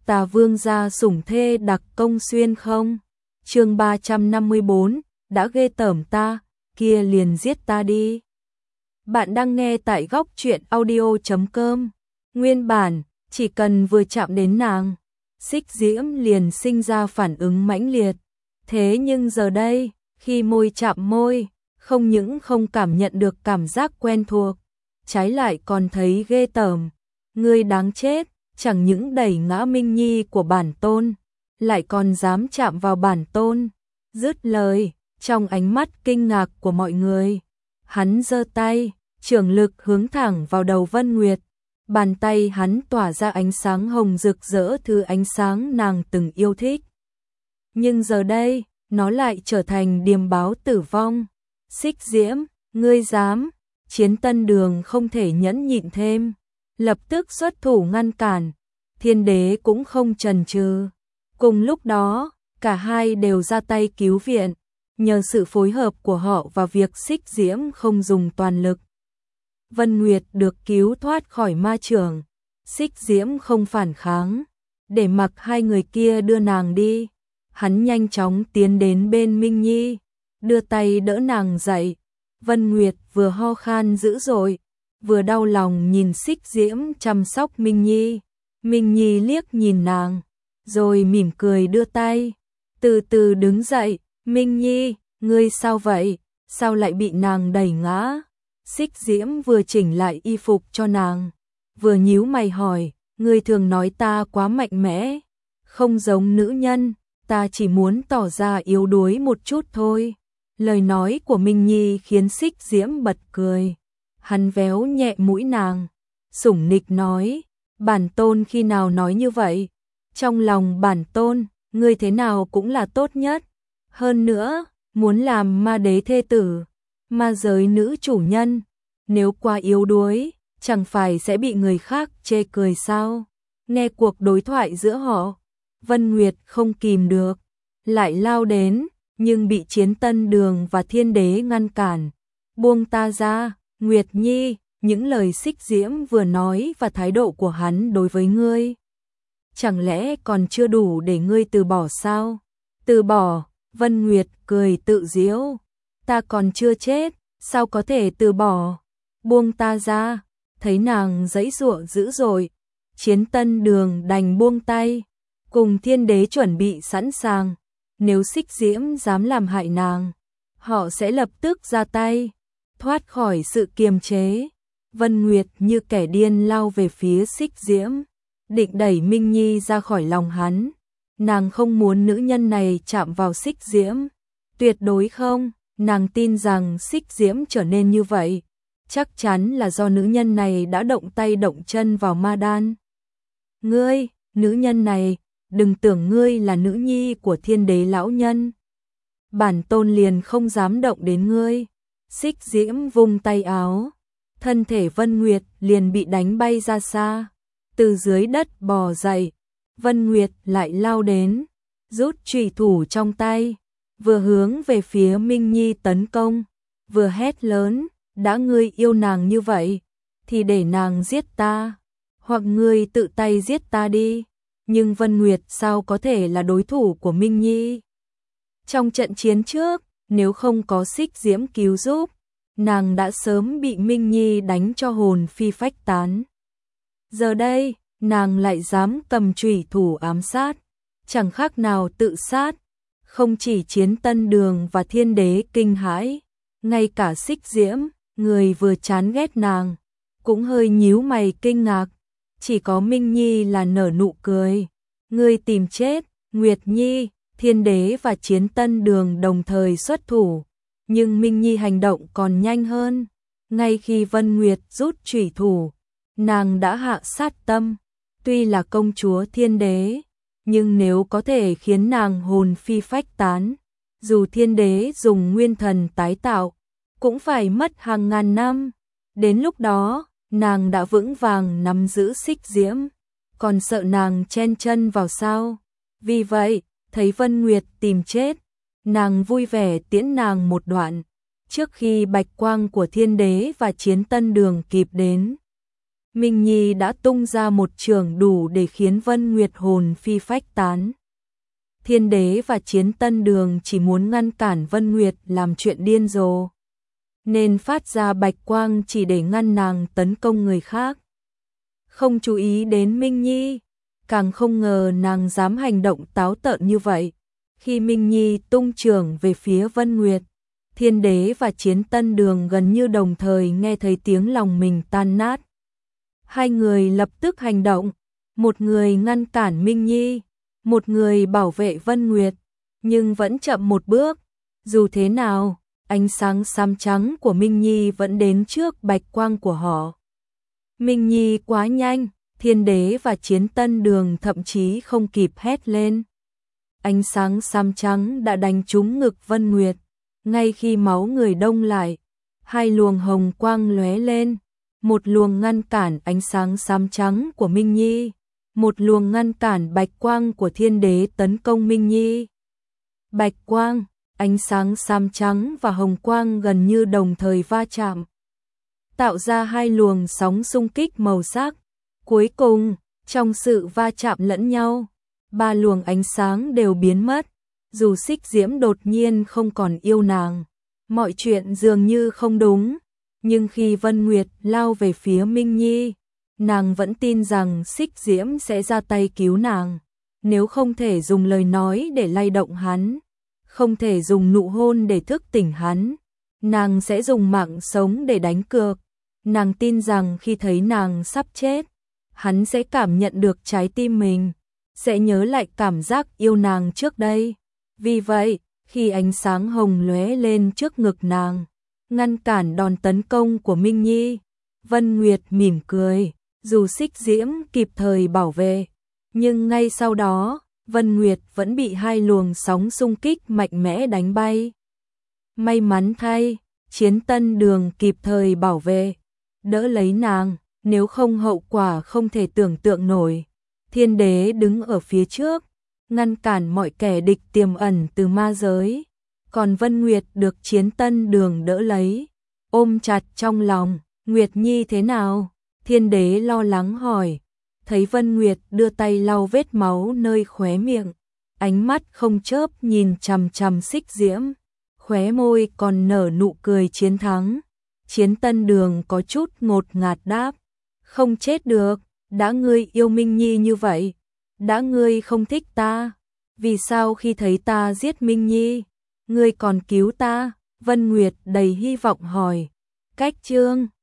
ta vương gia sủng thê đặc công xuyên không? Chương 354, đã ghê tởm ta, kia liền giết ta đi. Bạn đang nghe tại góc truyện audio.com. Nguyên bản, chỉ cần vừa chạm đến nàng, Xích Diễm liền sinh ra phản ứng mãnh liệt. Thế nhưng giờ đây, khi môi chạm môi, không những không cảm nhận được cảm giác quen thuộc, trái lại còn thấy ghê tởm. Ngươi đáng chết, chẳng những đẩy ngã Minh Nhi của bản tôn, lại còn dám chạm vào bản tôn. Dứt lời, trong ánh mắt kinh ngạc của mọi người, hắn giơ tay, trường lực hướng thẳng vào đầu Vân Nguyệt. Bàn tay hắn tỏa ra ánh sáng hồng rực rỡ, thứ ánh sáng nàng từng yêu thích. Nhưng giờ đây, nó lại trở thành điềm báo tử vong. Xích Diễm, ngươi dám? Chiến Tân Đường không thể nhẫn nhịn thêm, lập tức xuất thủ ngăn cản. Thiên Đế cũng không chần chừ. Cùng lúc đó, cả hai đều ra tay cứu viện. Nhờ sự phối hợp của họ và việc Xích Diễm không dùng toàn lực, Vân Nguyệt được cứu thoát khỏi ma chưởng. Xích Diễm không phản kháng, để mặc hai người kia đưa nàng đi. Hắn nhanh chóng tiến đến bên Minh Nhi, đưa tay đỡ nàng dậy. Vân Nguyệt vừa ho khan dữ dội, vừa đau lòng nhìn Xích Diễm chăm sóc Minh Nhi. Minh Nhi liếc nhìn nàng, rồi mỉm cười đưa tay, từ từ đứng dậy. Minh Nhi, ngươi sao vậy? Sao lại bị nàng đẩy ngã? Xích Diễm vừa chỉnh lại y phục cho nàng, vừa nhíu mày hỏi, ngươi thường nói ta quá mạnh mẽ, không giống nữ nhân, ta chỉ muốn tỏ ra yếu đuối một chút thôi. Lời nói của Minh Nhi khiến Xích Diễm bật cười. Hắn véo nhẹ mũi nàng, sủng nịch nói, bản tôn khi nào nói như vậy? Trong lòng bản tôn, ngươi thế nào cũng là tốt nhất. Hơn nữa, muốn làm ma đế thê tử, ma giới nữ chủ nhân, nếu quá yếu đuối, chẳng phải sẽ bị người khác chê cười sao? Nghe cuộc đối thoại giữa họ, Vân Nguyệt không kìm được, lại lao đến, nhưng bị Chiến Tân Đường và Thiên Đế ngăn cản. Buông ta ra, Nguyệt Nhi, những lời Xích Diễm vừa nói và thái độ của hắn đối với ngươi, chẳng lẽ còn chưa đủ để ngươi từ bỏ sao? Từ bỏ? Vân Nguyệt cười tự giễu, ta còn chưa chết, sao có thể từ bỏ? Buông ta ra. Thấy nàng giãy giụa dữ dội, Chiến Tân Đường đành buông tay, cùng Thiên Đế chuẩn bị sẵn sàng, nếu Xích Diễm dám làm hại nàng, họ sẽ lập tức ra tay. Thoát khỏi sự kiềm chế, Vân Nguyệt như kẻ điên lao về phía Xích Diễm, định đẩy Minh Nhi ra khỏi lòng hắn. Nàng không muốn nữ nhân này chạm vào Xích Diễm, tuyệt đối không. Nàng tin rằng Xích Diễm trở nên như vậy, chắc chắn là do nữ nhân này đã động tay động chân vào ma đan. Ngươi, nữ nhân này, đừng tưởng ngươi là nữ nhi của Thiên Đế lão nhân, bản tôn liền không dám động đến ngươi. Xích Diễm vung tay áo, thân thể Vân Nguyệt liền bị đánh bay ra xa, từ dưới đất bò dậy. Vân Nguyệt lại lao đến, rút chùy thủ trong tay, vừa hướng về phía Minh Nhi tấn công, vừa hét lớn, đã ngươi yêu nàng như vậy, thì để nàng giết ta, hoặc ngươi tự tay giết ta đi. Nhưng Vân Nguyệt sao có thể là đối thủ của Minh Nhi? Trong trận chiến trước, nếu không có Xích Diễm cứu giúp, nàng đã sớm bị Minh Nhi đánh cho hồn phi phách tán. Giờ đây, nàng lại dám cầm chùy thủ ám sát, chẳng khác nào tự sát. Không chỉ Chiến Tân Đường và Thiên Đế kinh hãi, ngay cả Xích Diễm, người vừa chán ghét nàng, cũng hơi nhíu mày kinh ngạc. Chỉ có Minh Nhi là nở nụ cười. Ngươi tìm chết, Nguyệt Nhi. Thiên Đế và Chiến Tân Đường đồng thời xuất thủ, nhưng Minh Nhi hành động còn nhanh hơn. Ngay khi Vân Nguyệt rút chùy thủ, nàng đã hạ sát tâm. Tuy là công chúa Thiên Đế, nhưng nếu có thể khiến nàng hồn phi phách tán, dù Thiên Đế dùng nguyên thần tái tạo, cũng phải mất hàng ngàn năm. Đến lúc đó, nàng đã vững vàng nắm giữ Xích Diễm, còn sợ nàng chen chân vào sao? Vì vậy, thấy Vân Nguyệt tìm chết, nàng vui vẻ tiễn nàng một đoạn, trước khi bạch quang của Thiên Đế và Chiến Tân Đường kịp đến. Minh Nhi đã tung ra một chưởng đủ để khiến Vân Nguyệt hồn phi phách tán. Thiên Đế và Chiến Tân Đường chỉ muốn ngăn cản Vân Nguyệt làm chuyện điên rồ, nên phát ra bạch quang chỉ để ngăn nàng tấn công người khác. Không chú ý đến Minh Nhi, càng không ngờ nàng dám hành động táo tợn như vậy. Khi Minh Nhi tung chưởng về phía Vân Nguyệt, Thiên Đế và Chiến Tân Đường gần như đồng thời nghe thấy tiếng lòng mình tan nát. Hai người lập tức hành động, một người ngăn cản Minh Nhi, một người bảo vệ Vân Nguyệt, nhưng vẫn chậm một bước. Dù thế nào, ánh sáng xám trắng của Minh Nhi vẫn đến trước bạch quang của họ. Minh Nhi quá nhanh, Thiên Đế và Chiến Tân Đường thậm chí không kịp hét lên. Ánh sáng xám trắng đã đánh trúng ngực Vân Nguyệt, ngay khi máu người đông lại, hai luồng hồng quang lóe lên, một luồng ngăn cản ánh sáng xám trắng của Minh Nhi, một luồng ngăn cản bạch quang của Thiên Đế tấn công Minh Nhi. Bạch quang, ánh sáng xám trắng và hồng quang gần như đồng thời va chạm, tạo ra hai luồng sóng xung kích màu sắc. Cuối cùng, trong sự va chạm lẫn nhau, ba luồng ánh sáng đều biến mất. Dù Xích Diễm đột nhiên không còn yêu nàng, mọi chuyện dường như không đúng, nhưng khi Vân Nguyệt lao về phía Minh Nhi, nàng vẫn tin rằng Xích Diễm sẽ ra tay cứu nàng. Nếu không thể dùng lời nói để lay động hắn, không thể dùng nụ hôn để thức tỉnh hắn, nàng sẽ dùng mạng sống để đánh cược. Nàng tin rằng khi thấy nàng sắp chết, hắn sẽ cảm nhận được trái tim mình, sẽ nhớ lại cảm giác yêu nàng trước đây. Vì vậy, khi ánh sáng hồng lóe lên trước ngực nàng, ngăn cản đòn tấn công của Minh Nhi, Vân Nguyệt mỉm cười. Dù Xích Diễm kịp thời bảo vệ, nhưng ngay sau đó, Vân Nguyệt vẫn bị hai luồng sóng xung kích mạnh mẽ đánh bay. May mắn thay, Chiến Tân Đường kịp thời bảo vệ, đỡ lấy nàng, nếu không hậu quả không thể tưởng tượng nổi. Thiên Đế đứng ở phía trước, ngăn cản mọi kẻ địch tiềm ẩn từ ma giới, còn Vân Nguyệt được Chiến Tân Đường đỡ lấy, ôm chặt trong lòng. Nguyệt Nhi thế nào? Thiên Đế lo lắng hỏi. Thấy Vân Nguyệt đưa tay lau vết máu nơi khóe miệng, ánh mắt không chớp nhìn chằm chằm Xích Diễm, khóe môi còn nở nụ cười chiến thắng. Chiến Tân Đường có chút ngột ngạt đáp, không chết được, đã ngươi yêu Minh Nhi như vậy, đã ngươi không thích ta, vì sao khi thấy ta giết Minh Nhi, ngươi còn cứu ta? Vân Nguyệt đầy hy vọng hỏi. Cách chương